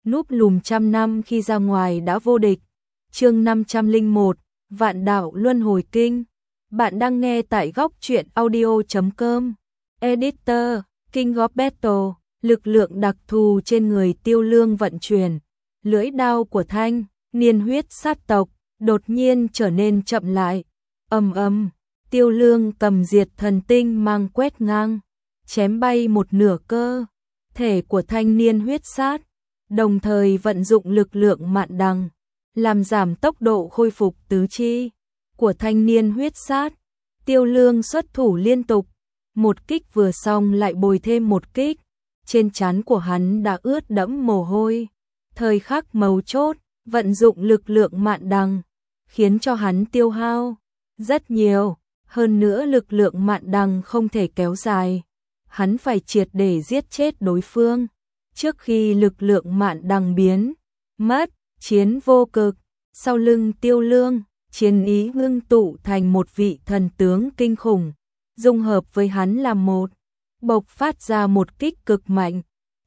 núp lùm trăm năm khi ra ngoài đã vô địch. Chương 501, Vạn Đạo Luân Hồi Kinh. Bạn đang nghe tại góc truyện audio.com. Editor, King of Battle, lực lượng đặc thù trên người Tiêu Lương vận chuyển. Lưỡi đao của thanh niên huyết sát tộc đột nhiên trở nên chậm lại. Tiêu Lương cầm diệt thần tinh mang quét ngang, chém bay một nửa cơ thể của thanh niên huyết sát, đồng thời vận dụng lực lượng mạn đằng, làm giảm tốc độ khôi phục tứ chi của thanh niên huyết sát. Tiêu Lương xuất thủ liên tục, một kích vừa xong lại bồi thêm một kích, trên trán của hắn đã ướt đẫm mồ hôi. Thời khắc mấu chốt, vận dụng lực lượng mạn đằng, khiến cho hắn tiêu hao rất nhiều, hơn nữa lực lượng mạn đằng không thể kéo dài. Hắn phải triệt để giết chết đối phương, trước khi lực lượng mạn đằng biến mất. Chiến vô cực, sau lưng Tiêu Lương, chiến ý ngưng tụ thành một vị thần tướng kinh khủng, dung hợp với hắn làm một, bộc phát ra một kích cực mạnh.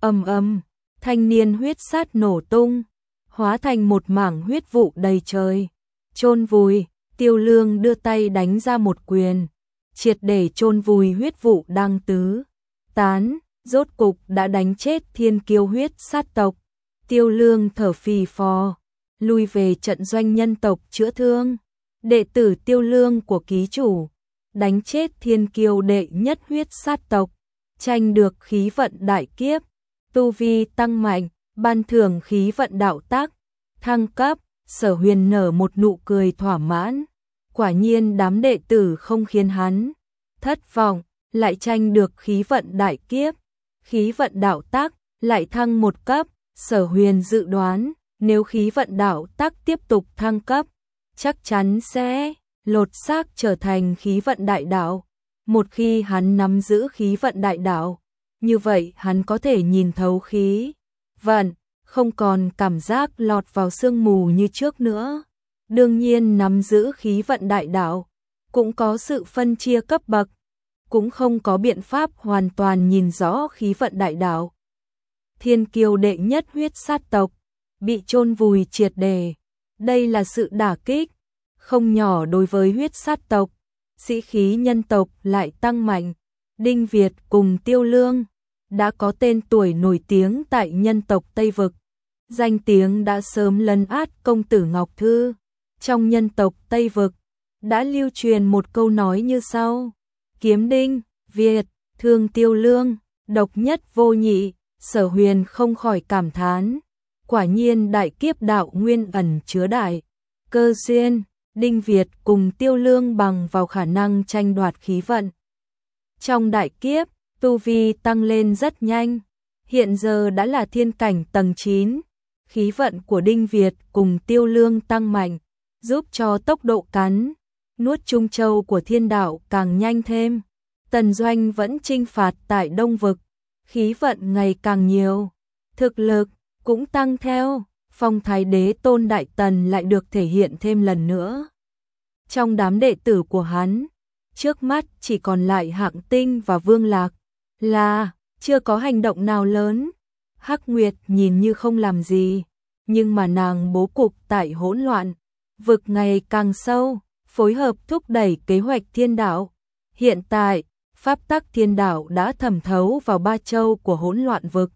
Thanh niên huyết sát nổ tung, hóa thành một mảng huyết vụ đầy trời, chôn vùi. Tiêu Lương đưa tay đánh ra một quyền, triệt để chôn vùi huyết vụ đang tứ tán, rốt cục đã đánh chết thiên kiêu huyết sát tộc. Tiêu Lương thở phì phò, lui về trận doanh nhân tộc chữa thương. Đệ tử Tiêu Lương của ký chủ đánh chết thiên kiêu đệ nhất huyết sát tộc, tranh được khí vận đại kiếp, tu vi tăng mạnh, ban thưởng khí vận đạo tác, thăng cấp. Sở Huyền nở một nụ cười thỏa mãn, quả nhiên đám đệ tử không khiến hắn thất vọng, lại tranh được khí vận đại kiếp, khí vận đạo tác lại thăng một cấp. Sở Huyền dự đoán, nếu khí vận đạo tác tiếp tục thăng cấp, chắc chắn sẽ lột xác trở thành khí vận đại đạo. Một khi hắn nắm giữ khí vận đại đạo, như vậy hắn có thể nhìn thấu khí vận, không còn cảm giác lọt vào sương mù như trước nữa. Đương nhiên nắm giữ khí vận đại đạo cũng có sự phân chia cấp bậc, cũng không có biện pháp hoàn toàn nhìn rõ khí vận đại đạo. Thiên kiêu đệ nhất huyết sát tộc bị chôn vùi triệt để, đây là sự đả kích không nhỏ đối với huyết sát tộc. Sĩ khí nhân tộc lại tăng mạnh. Đinh Việt cùng Tiêu Lương đã có tên tuổi nổi tiếng tại nhân tộc Tây Vực, danh tiếng đã sớm lấn át công tử Ngọc Thư. Trong nhân tộc Tây Vực đã lưu truyền một câu nói như sau: kiếm Đinh Việt, thương Tiêu Lương, độc nhất vô nhị. Sở Huyền không khỏi cảm thán, quả nhiên đại kiếp đạo nguyên ẩn chứa đại cơ duyên. Đinh Việt cùng Tiêu Lương bằng vào khả năng tranh đoạt khí vận trong đại kiếp, tu vi tăng lên rất nhanh, hiện giờ đã là thiên cảnh tầng 9. Khí vận của Đinh Việt cùng Tiêu Lương tăng mạnh, giúp cho tốc độ cắn nuốt Trung Châu của thiên đạo càng nhanh thêm. Tần Doanh vẫn chinh phạt tại Đông Vực, khí vận ngày càng nhiều, thực lực cũng tăng theo. Phong thái đế tôn Đại Tần lại được thể hiện thêm lần nữa. Trong đám đệ tử của hắn, trước mắt chỉ còn lại Hạng Tinh và Vương Lạc, là chưa có hành động nào lớn. Hắc Nguyệt nhìn như không làm gì, nhưng mà nàng bố cục tại hỗn loạn vực ngày càng sâu, phối hợp thúc đẩy kế hoạch thiên đạo. Hiện tại, pháp tắc thiên đạo đã thẩm thấu vào 3 châu của hỗn loạn vực.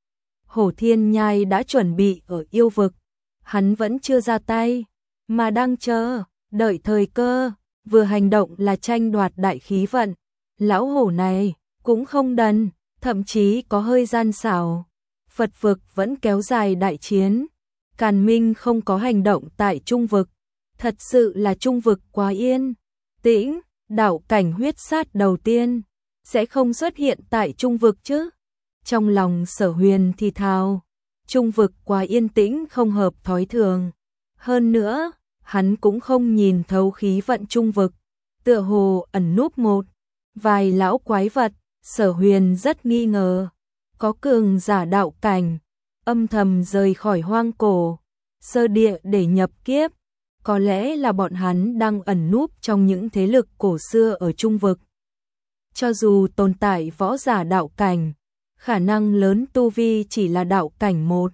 Hổ Thiên Nhai đã chuẩn bị ở yêu vực, hắn vẫn chưa ra tay, mà đang chờ đợi thời cơ, vừa hành động là tranh đoạt đại khí vận. Lão hổ này cũng không đần, thậm chí có hơi gian xảo. Phật vực vẫn kéo dài đại chiến, Càn Minh không có hành động tại Trung vực, thật sự là Trung vực quá yên tĩnh. Đạo cảnh huyết sát đầu tiên sẽ không xuất hiện tại Trung vực chứ? Trong lòng Sở Huyền thì thào, Trung vực quá yên tĩnh không hợp thói thường. Hơn nữa, hắn cũng không nhìn thấu khí vận Trung vực, tựa hồ ẩn núp một vài lão quái vật. Sở Huyền rất nghi ngờ, có cường giả đạo cảnh âm thầm rời khỏi hoang cổ sơ địa để nhập kiếp, có lẽ là bọn hắn đang ẩn núp trong những thế lực cổ xưa ở Trung vực. Cho dù tồn tại võ giả đạo cảnh, khả năng lớn tu vi chỉ là đạo cảnh 1,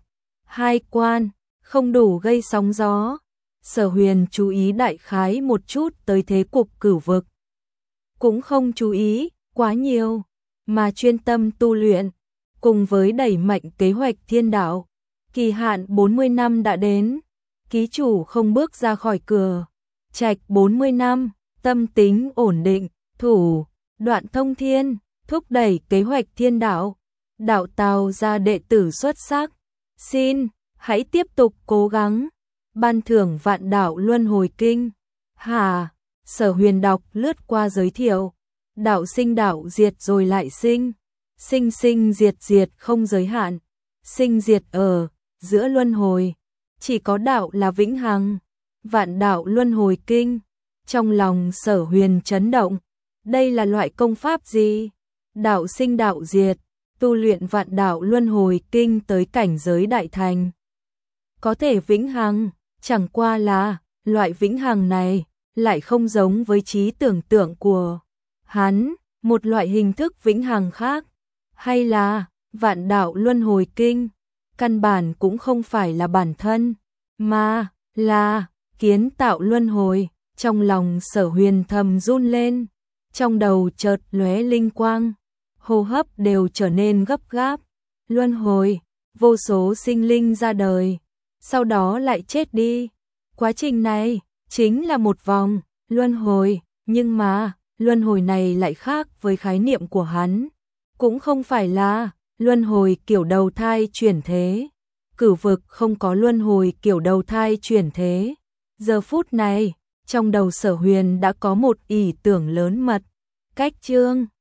hai quan, không đủ gây sóng gió. Sở Huyền chú ý đại khái một chút tới thế cục cửu vực. Cũng không chú ý quá nhiều, mà chuyên tâm tu luyện, cùng với đẩy mạnh kế hoạch thiên đạo. Kỳ hạn 40 năm đã đến, ký chủ không bước ra khỏi cửa. Trạch 40 năm, tâm tính ổn định, thủ đoạn thông thiên, thúc đẩy kế hoạch thiên đạo. Đạo tào ra đệ tử xuất sắc. Xin, hãy tiếp tục cố gắng. Ban thưởng vạn đạo luân hồi kinh. Hà, Sở Huyền đọc lướt qua giới thiệu. Đạo sinh đạo diệt rồi lại sinh. Sinh sinh diệt diệt không giới hạn. Sinh diệt ở giữa luân hồi. Chỉ có đạo là vĩnh hằng. Vạn đạo luân hồi kinh. Trong lòng Sở Huyền chấn động. Đây là loại công pháp gì? Đạo sinh đạo diệt. Tu luyện vạn đạo luân hồi kinh tới cảnh giới đại thành. Có thể vĩnh hằng, chẳng qua là loại vĩnh hằng này lại không giống với trí tưởng tượng của hắn, một loại hình thức vĩnh hằng khác. Hay là vạn đạo luân hồi kinh, căn bản cũng không phải là bản thân, mà là kiến tạo luân hồi. Trong lòng Sở Huyền thầm run lên, trong đầu chợt lóe linh quang, hô hấp đều trở nên gấp gáp. Luân hồi, vô số sinh linh ra đời, sau đó lại chết đi. Quá trình này chính là một vòng luân hồi, nhưng mà luân hồi này lại khác với khái niệm của hắn, cũng không phải là luân hồi kiểu đầu thai chuyển thế. Cửu vực không có luân hồi kiểu đầu thai chuyển thế. Giờ phút này, trong đầu Sở Huyền đã có một ý tưởng lớn mật. Cách chương